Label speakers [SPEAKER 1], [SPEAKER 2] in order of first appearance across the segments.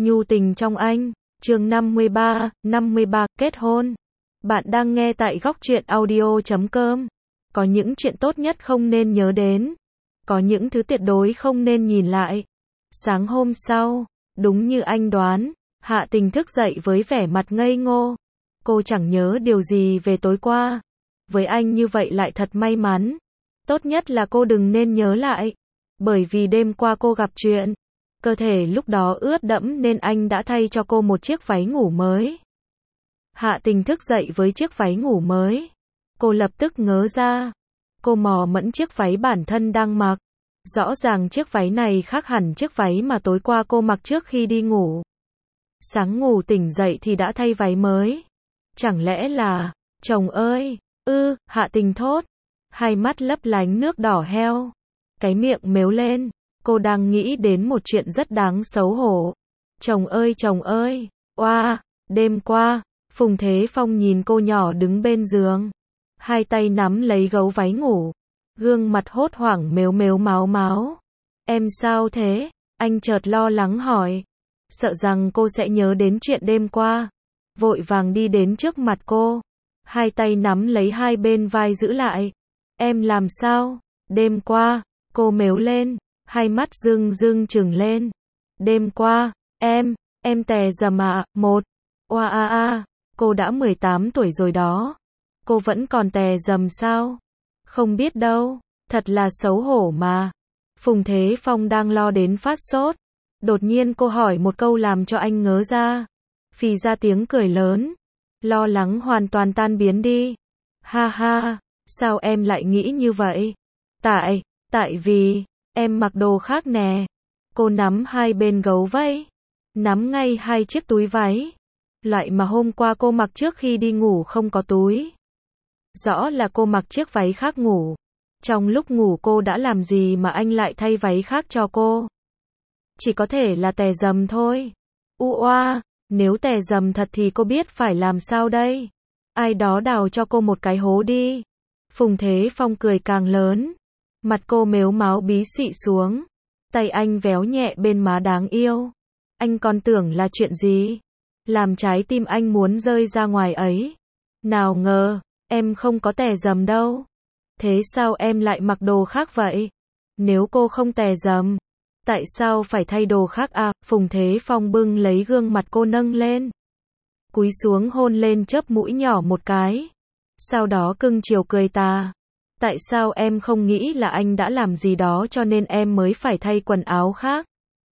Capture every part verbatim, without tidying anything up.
[SPEAKER 1] Nhu tình trong anh, chương năm mươi ba, năm mươi ba, kết hôn. Bạn đang nghe tại góc truyện audio chấm com. Có những chuyện tốt nhất không nên nhớ đến. Có những thứ tuyệt đối không nên nhìn lại. Sáng hôm sau, đúng như anh đoán, Hạ Tình thức dậy với vẻ mặt ngây ngô. Cô chẳng nhớ điều gì về tối qua. Với anh như vậy lại thật may mắn. Tốt nhất là cô đừng nên nhớ lại. Bởi vì đêm qua cô gặp chuyện. Cơ thể lúc đó ướt đẫm nên anh đã thay cho cô một chiếc váy ngủ mới. Hạ Tình thức dậy với chiếc váy ngủ mới. Cô lập tức ngớ ra. Cô mò mẫm chiếc váy bản thân đang mặc. Rõ ràng chiếc váy này khác hẳn chiếc váy mà tối qua cô mặc trước khi đi ngủ. Sáng ngủ tỉnh dậy thì đã thay váy mới. Chẳng lẽ là, chồng ơi, ư, Hạ Tình thốt. Hai mắt lấp lánh nước đỏ heo. Cái miệng mếu lên. Cô đang nghĩ đến một chuyện rất đáng xấu hổ. Chồng ơi chồng ơi, oa, đêm qua, Phùng Thế Phong nhìn cô nhỏ đứng bên giường. Hai tay nắm lấy gấu váy ngủ. Gương mặt hốt hoảng mếu mếu máo máo. Em sao thế? Anh chợt lo lắng hỏi. Sợ rằng cô sẽ nhớ đến chuyện đêm qua. Vội vàng đi đến trước mặt cô. Hai tay nắm lấy hai bên vai giữ lại. Em làm sao? Đêm qua, cô mếu lên. Hai mắt rưng rưng trừng lên. Đêm qua, em, em tè dầm ạ, một. Oa a a, cô đã mười tám tuổi rồi đó. Cô vẫn còn tè dầm sao? Không biết đâu, thật là xấu hổ mà. Phùng Thế Phong đang lo đến phát sốt. Đột nhiên cô hỏi một câu làm cho anh ngớ ra. Phì ra tiếng cười lớn. Lo lắng hoàn toàn tan biến đi. Ha ha, sao em lại nghĩ như vậy? Tại, tại vì... Em mặc đồ khác nè. Cô nắm hai bên gấu váy. Nắm ngay hai chiếc túi váy. Loại mà hôm qua cô mặc trước khi đi ngủ không có túi. Rõ là cô mặc chiếc váy khác ngủ. Trong lúc ngủ cô đã làm gì mà anh lại thay váy khác cho cô? Chỉ có thể là tè dầm thôi. U oa, nếu tè dầm thật thì cô biết phải làm sao đây? Ai đó đào cho cô một cái hố đi. Phùng Thế Phong cười càng lớn. Mặt cô mếu máo bí xị xuống. Tay anh véo nhẹ bên má đáng yêu. Anh còn tưởng là chuyện gì? Làm trái tim anh muốn rơi ra ngoài ấy. Nào ngờ, em không có tè dầm đâu. Thế sao em lại mặc đồ khác vậy? Nếu cô không tè dầm, tại sao phải thay đồ khác à? Phùng Thế Phong bưng lấy gương mặt cô nâng lên. Cúi xuống hôn lên chớp mũi nhỏ một cái. Sau đó cưng chiều cười tà. Tại sao em không nghĩ là anh đã làm gì đó cho nên em mới phải thay quần áo khác?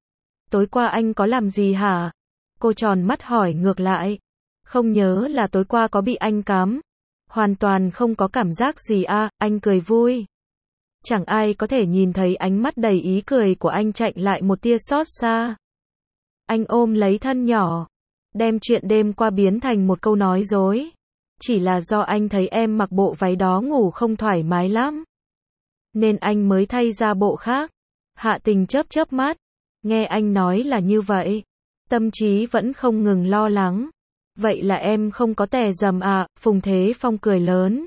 [SPEAKER 1] Tối qua anh có làm gì hả? Cô tròn mắt hỏi ngược lại. Không nhớ là tối qua có bị anh cám. Hoàn toàn không có cảm giác gì à, anh cười vui. Chẳng ai có thể nhìn thấy ánh mắt đầy ý cười của anh chạy lại một tia xót xa. Anh ôm lấy thân nhỏ. Đem chuyện đêm qua biến thành một câu nói dối. Chỉ là do anh thấy em mặc bộ váy đó ngủ không thoải mái lắm. Nên anh mới thay ra bộ khác. Hạ Tình chớp chớp mắt. Nghe anh nói là như vậy. Tâm trí vẫn không ngừng lo lắng. Vậy là em không có tè dầm à? Phùng Thế Phong cười lớn.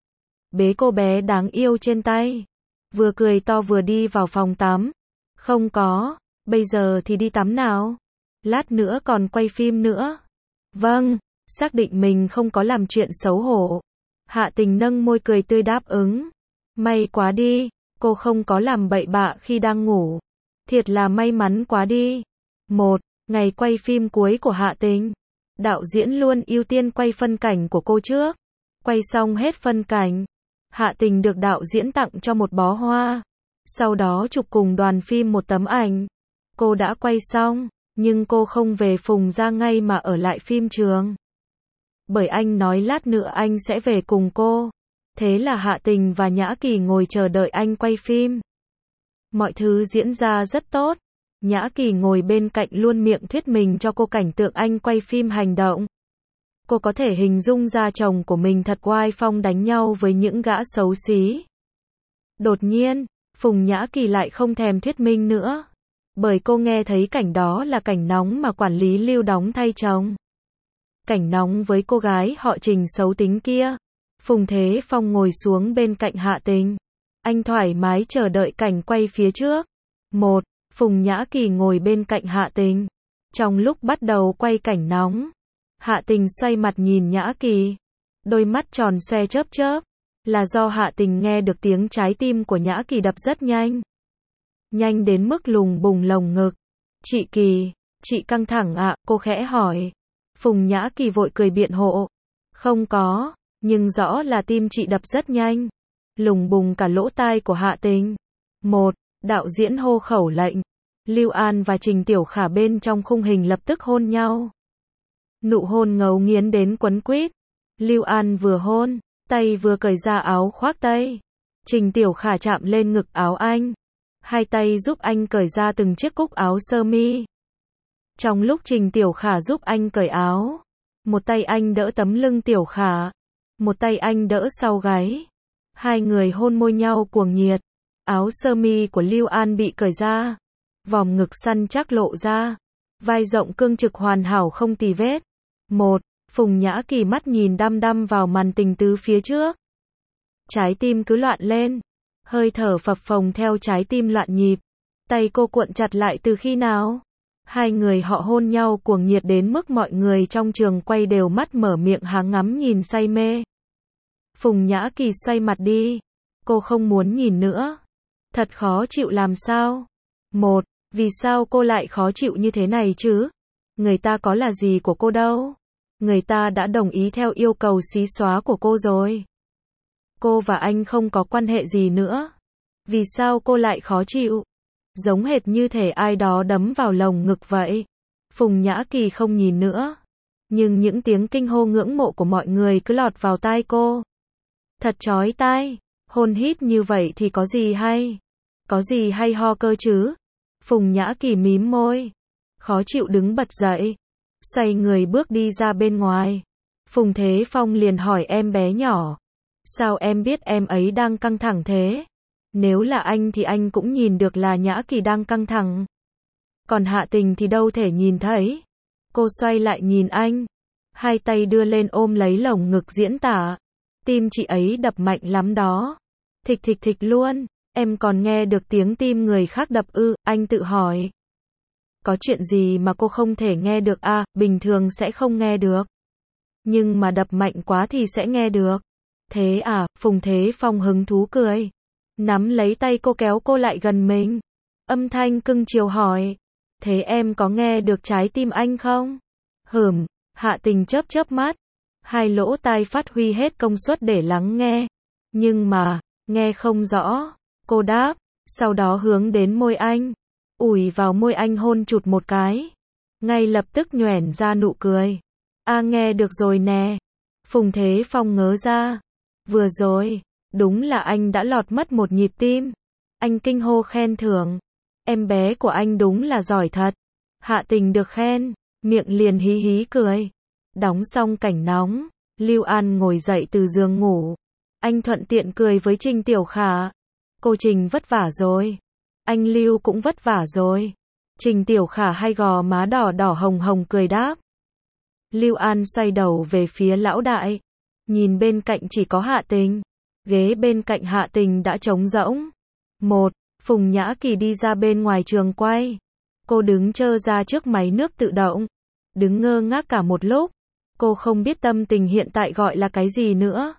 [SPEAKER 1] Bế cô bé đáng yêu trên tay. Vừa cười to vừa đi vào phòng tắm. Không có. Bây giờ thì đi tắm nào. Lát nữa còn quay phim nữa. Vâng. Xác định mình không có làm chuyện xấu hổ. Hạ Tình nâng môi cười tươi đáp ứng. May quá đi, cô không có làm bậy bạ khi đang ngủ. Thiệt là may mắn quá đi. Một, ngày quay phim cuối của Hạ Tình. Đạo diễn luôn ưu tiên quay phân cảnh của cô trước. Quay xong hết phân cảnh. Hạ Tình được đạo diễn tặng cho một bó hoa. Sau đó chụp cùng đoàn phim một tấm ảnh. Cô đã quay xong, nhưng cô không về Phùng ra ngay mà ở lại phim trường. Bởi anh nói lát nữa anh sẽ về cùng cô. Thế là Hạ Tình và Nhã Kỳ ngồi chờ đợi anh quay phim. Mọi thứ diễn ra rất tốt. Nhã Kỳ ngồi bên cạnh luôn miệng thuyết minh cho cô cảnh tượng anh quay phim hành động. Cô có thể hình dung ra chồng của mình thật oai phong đánh nhau với những gã xấu xí. Đột nhiên, Phùng Nhã Kỳ lại không thèm thuyết minh nữa. Bởi cô nghe thấy cảnh đó là cảnh nóng mà quản lý Lưu đóng thay chồng. Cảnh nóng với cô gái họ Trình xấu tính kia. Phùng Thế Phong ngồi xuống bên cạnh Hạ Tình. Anh thoải mái chờ đợi cảnh quay phía trước. Một, Phùng Nhã Kỳ ngồi bên cạnh Hạ Tình. Trong lúc bắt đầu quay cảnh nóng, Hạ Tình xoay mặt nhìn Nhã Kỳ. Đôi mắt tròn xoe chớp chớp. Là do Hạ Tình nghe được tiếng trái tim của Nhã Kỳ đập rất nhanh. Nhanh đến mức lùng bùng lồng ngực. Chị Kỳ, chị căng thẳng ạ, à, cô khẽ hỏi. Phùng Nhã Kỳ vội cười biện hộ. Không có, nhưng rõ là tim chị đập rất nhanh. Lùng bùng cả lỗ tai của Hạ Tình. Một, đạo diễn hô khẩu lệnh. Lưu An và Trình Tiểu Khả bên trong khung hình lập tức hôn nhau. Nụ hôn ngấu nghiến đến quấn quýt. Lưu An vừa hôn, tay vừa cởi ra áo khoác tây. Trình Tiểu Khả chạm lên ngực áo anh. Hai tay giúp anh cởi ra từng chiếc cúc áo sơ mi. Trong lúc Trình Tiểu Khả giúp anh cởi áo, một tay anh đỡ tấm lưng Tiểu Khả, một tay anh đỡ sau gáy. Hai người hôn môi nhau cuồng nhiệt. Áo sơ mi của Lưu An bị cởi ra, vòng ngực săn chắc lộ ra, vai rộng cương trực hoàn hảo không tì vết. Một, Phùng Nhã Kỳ mắt nhìn đăm đăm vào màn tình tứ phía trước. Trái tim cứ loạn lên, hơi thở phập phồng theo trái tim loạn nhịp. Tay cô cuộn chặt lại từ khi nào? Hai người họ hôn nhau cuồng nhiệt đến mức mọi người trong trường quay đều mắt mở miệng há ngắm nhìn say mê. Phùng Nhã Kỳ xoay mặt đi. Cô không muốn nhìn nữa. Thật khó chịu làm sao? Một, vì sao cô lại khó chịu như thế này chứ? Người ta có là gì của cô đâu? Người ta đã đồng ý theo yêu cầu xí xóa của cô rồi. Cô và anh không có quan hệ gì nữa. Vì sao cô lại khó chịu? Giống hệt như thể ai đó đấm vào lồng ngực vậy. Phùng Nhã Kỳ không nhìn nữa. Nhưng những tiếng kinh hô ngưỡng mộ của mọi người cứ lọt vào tai cô. Thật chói tai. Hôn hít như vậy thì có gì hay? Có gì hay ho cơ chứ? Phùng Nhã Kỳ mím môi. Khó chịu đứng bật dậy. Xoay người bước đi ra bên ngoài. Phùng Thế Phong liền hỏi em bé nhỏ. Sao em biết em ấy đang căng thẳng thế? Nếu là anh thì anh cũng nhìn được là Nhã Kỳ đang căng thẳng. Còn Hạ Tình thì đâu thể nhìn thấy. Cô xoay lại nhìn anh. Hai tay đưa lên ôm lấy lồng ngực diễn tả. Tim chị ấy đập mạnh lắm đó. Thịch thịch thịch luôn. Em còn nghe được tiếng tim người khác đập ư? Anh tự hỏi. Có chuyện gì mà cô không thể nghe được à? Bình thường sẽ không nghe được. Nhưng mà đập mạnh quá thì sẽ nghe được. Thế à? Phùng Thế Phong hứng thú cười. Nắm lấy tay cô kéo cô lại gần mình. Âm thanh cưng chiều hỏi. Thế em có nghe được trái tim anh không? Hửm. Hạ Tình chớp chớp mắt. Hai lỗ tai phát huy hết công suất để lắng nghe. Nhưng mà, nghe không rõ. Cô đáp. Sau đó hướng đến môi anh. Ủi vào môi anh hôn chụt một cái. Ngay lập tức nhoẻn ra nụ cười. À nghe được rồi nè. Phùng Thế Phong ngớ ra. Vừa rồi, đúng là anh đã lọt mất một nhịp tim. Anh kinh hô khen thưởng. Em bé của anh đúng là giỏi thật. Hạ Tình được khen, miệng liền hí hí cười. Đóng xong cảnh nóng, Lưu An ngồi dậy từ giường ngủ. Anh thuận tiện cười với Trình Tiểu Khả. Cô Trình vất vả rồi. Anh Lưu cũng vất vả rồi. Trình Tiểu Khả hai gò má đỏ đỏ hồng hồng cười đáp. Lưu An xoay đầu về phía lão đại. Nhìn bên cạnh chỉ có Hạ Tình. Ghế bên cạnh Hạ Tình đã trống rỗng. Một, Phùng Nhã Kỳ đi ra bên ngoài trường quay. Cô đứng trơ ra trước máy nước tự động. Đứng ngơ ngác cả một lúc. Cô không biết tâm tình hiện tại gọi là cái gì nữa.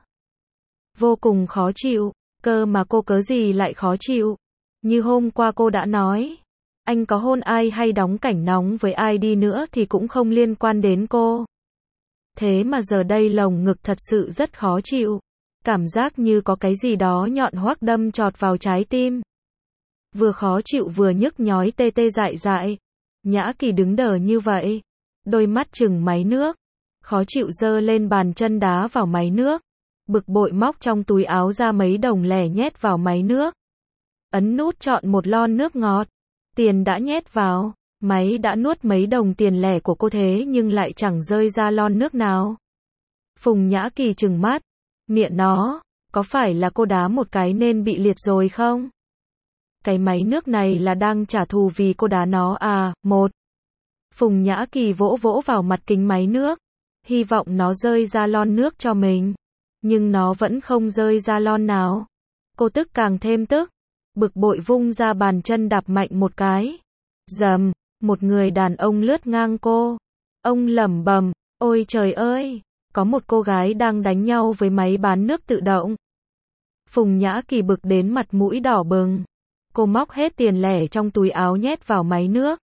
[SPEAKER 1] Vô cùng khó chịu. Cơ mà cô cớ gì lại khó chịu. Như hôm qua cô đã nói. Anh có hôn ai hay đóng cảnh nóng với ai đi nữa thì cũng không liên quan đến cô. Thế mà giờ đây lồng ngực thật sự rất khó chịu. Cảm giác như có cái gì đó nhọn hoắt đâm chọt vào trái tim. Vừa khó chịu vừa nhức nhói tê tê dại dại. Nhã Kỳ đứng đờ như vậy. Đôi mắt chừng máy nước. Khó chịu giơ lên bàn chân đá vào máy nước. Bực bội móc trong túi áo ra mấy đồng lẻ nhét vào máy nước. Ấn nút chọn một lon nước ngọt. Tiền đã nhét vào. Máy đã nuốt mấy đồng tiền lẻ của cô thế nhưng lại chẳng rơi ra lon nước nào. Phùng Nhã Kỳ trừng mắt. Miệng nó, có phải là cô đá một cái nên bị liệt rồi không? Cái máy nước này là đang trả thù vì cô đá nó à? Một. Phùng Nhã Kỳ vỗ vỗ vào mặt kính máy nước. Hy vọng nó rơi ra lon nước cho mình. Nhưng nó vẫn không rơi ra lon nào. Cô tức càng thêm tức. Bực bội vung ra bàn chân đạp mạnh một cái. Dầm. một người đàn ông lướt ngang cô. Ông lẩm bẩm, ôi trời ơi, có một cô gái đang đánh nhau với máy bán nước tự động. Phùng Nhã Kỳ bực đến mặt mũi đỏ bừng. Cô móc hết tiền lẻ trong túi áo nhét vào máy nước.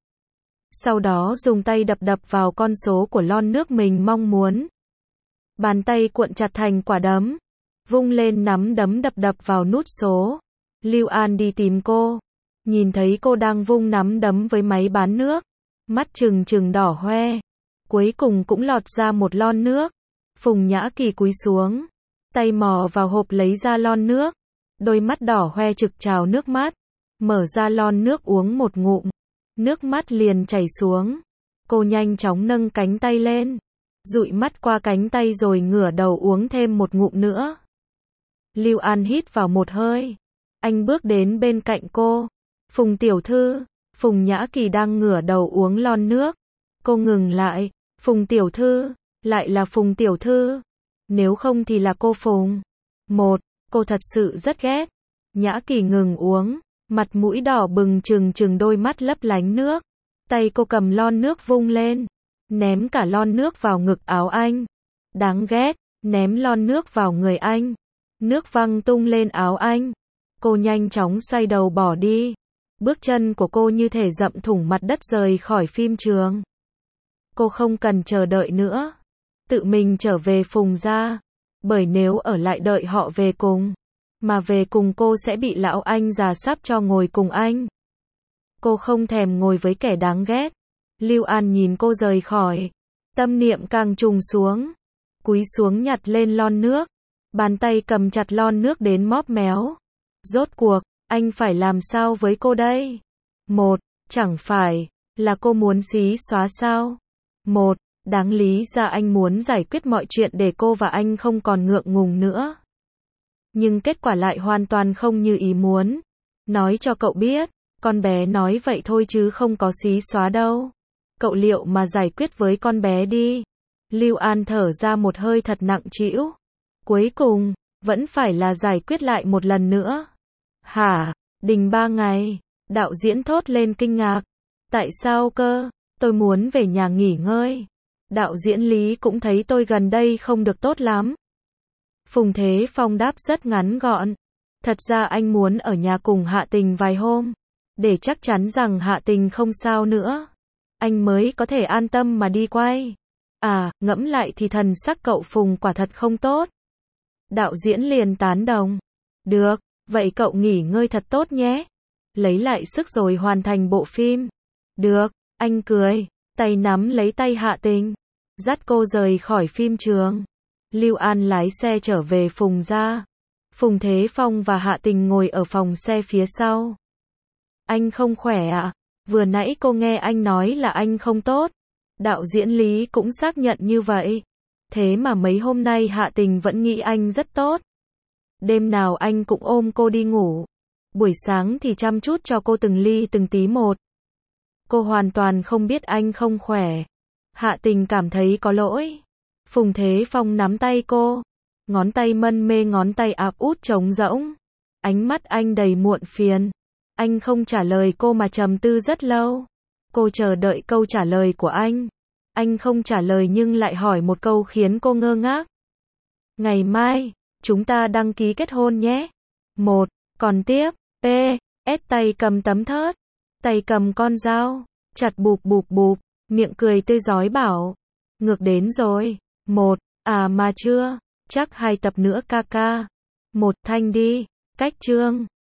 [SPEAKER 1] Sau đó dùng tay đập đập vào con số của lon nước mình mong muốn. Bàn tay cuộn chặt thành quả đấm. Vung lên nắm đấm đập đập vào nút số. Lưu An đi tìm cô. Nhìn thấy cô đang vung nắm đấm với máy bán nước. Mắt trừng trừng đỏ hoe. Cuối cùng cũng lọt ra một lon nước. Phùng Nhã Kỳ cúi xuống. Tay mò vào hộp lấy ra lon nước. Đôi mắt đỏ hoe trực trào nước mắt. Mở ra lon nước uống một ngụm. Nước mắt liền chảy xuống. Cô nhanh chóng nâng cánh tay lên. Dụi mắt qua cánh tay rồi ngửa đầu uống thêm một ngụm nữa. Lưu An hít vào một hơi. Anh bước đến bên cạnh cô. Phùng tiểu thư. Phùng Nhã Kỳ đang ngửa đầu uống lon nước. Cô ngừng lại. Phùng tiểu thư. Lại là Phùng tiểu thư. Nếu không thì là cô Phùng. Một. Cô thật sự rất ghét. Nhã Kỳ ngừng uống. Mặt mũi đỏ bừng trừng trừng đôi mắt lấp lánh nước. Tay cô cầm lon nước vung lên. Ném cả lon nước vào ngực áo anh. Đáng ghét. Ném lon nước vào người anh. Nước văng tung lên áo anh. Cô nhanh chóng xoay đầu bỏ đi. Bước chân của cô như thể dậm thủng mặt đất rời khỏi phim trường. Cô không cần chờ đợi nữa. Tự mình trở về Phùng gia. Bởi nếu ở lại đợi họ về cùng, mà về cùng cô sẽ bị lão anh già sắp cho ngồi cùng anh. Cô không thèm ngồi với kẻ đáng ghét. Lưu An nhìn cô rời khỏi. Tâm niệm càng trùng xuống. Cúi xuống nhặt lên lon nước. Bàn tay cầm chặt lon nước đến móp méo. Rốt cuộc, anh phải làm sao với cô đây? Một, chẳng phải là cô muốn xí xóa sao? Một, đáng lý ra anh muốn giải quyết mọi chuyện để cô và anh không còn ngượng ngùng nữa. Nhưng kết quả lại hoàn toàn không như ý muốn. Nói cho cậu biết, con bé nói vậy thôi chứ không có xí xóa đâu. Cậu liệu mà giải quyết với con bé đi. Lưu An thở ra một hơi thật nặng trĩu. Cuối cùng, vẫn phải là giải quyết lại một lần nữa. Hả? Đình ba ngày. Đạo diễn thốt lên kinh ngạc. Tại sao cơ? Tôi muốn về nhà nghỉ ngơi. Đạo diễn Lý cũng thấy tôi gần đây không được tốt lắm. Phùng Thế Phong đáp rất ngắn gọn. Thật ra anh muốn ở nhà cùng Hạ Tình vài hôm. Để chắc chắn rằng Hạ Tình không sao nữa. Anh mới có thể an tâm mà đi quay. À, ngẫm lại thì thần sắc cậu Phùng quả thật không tốt. Đạo diễn liền tán đồng. Được, vậy cậu nghỉ ngơi thật tốt nhé. Lấy lại sức rồi hoàn thành bộ phim. Được, anh cười, tay nắm lấy tay Hạ Tình. Dắt cô rời khỏi phim trường. Lưu An lái xe trở về Phùng gia. Phùng Thế Phong và Hạ Tình ngồi ở phòng xe phía sau. Anh không khỏe à? Vừa nãy cô nghe anh nói là anh không tốt. Đạo diễn Lý cũng xác nhận như vậy. Thế mà mấy hôm nay Hạ Tình vẫn nghĩ anh rất tốt. Đêm nào anh cũng ôm cô đi ngủ. Buổi sáng thì chăm chút cho cô từng ly từng tí một. Cô hoàn toàn không biết anh không khỏe. Hạ Tình cảm thấy có lỗi. Phùng Thế Phong nắm tay cô. Ngón tay mân mê ngón tay áp út trống rỗng. Ánh mắt anh đầy muộn phiền. Anh không trả lời cô mà trầm tư rất lâu. Cô chờ đợi câu trả lời của anh. Anh không trả lời nhưng lại hỏi một câu khiến cô ngơ ngác. Ngày mai, chúng ta đăng ký kết hôn nhé. Một, còn tiếp, P, S tay cầm tấm thớt. Tay cầm con dao. Chặt bụp bụp bụp. Miệng cười tươi rói bảo. Ngược đến rồi. Một, à mà chưa. Chắc hai tập nữa ca ca. Một thanh đi. Cách chương.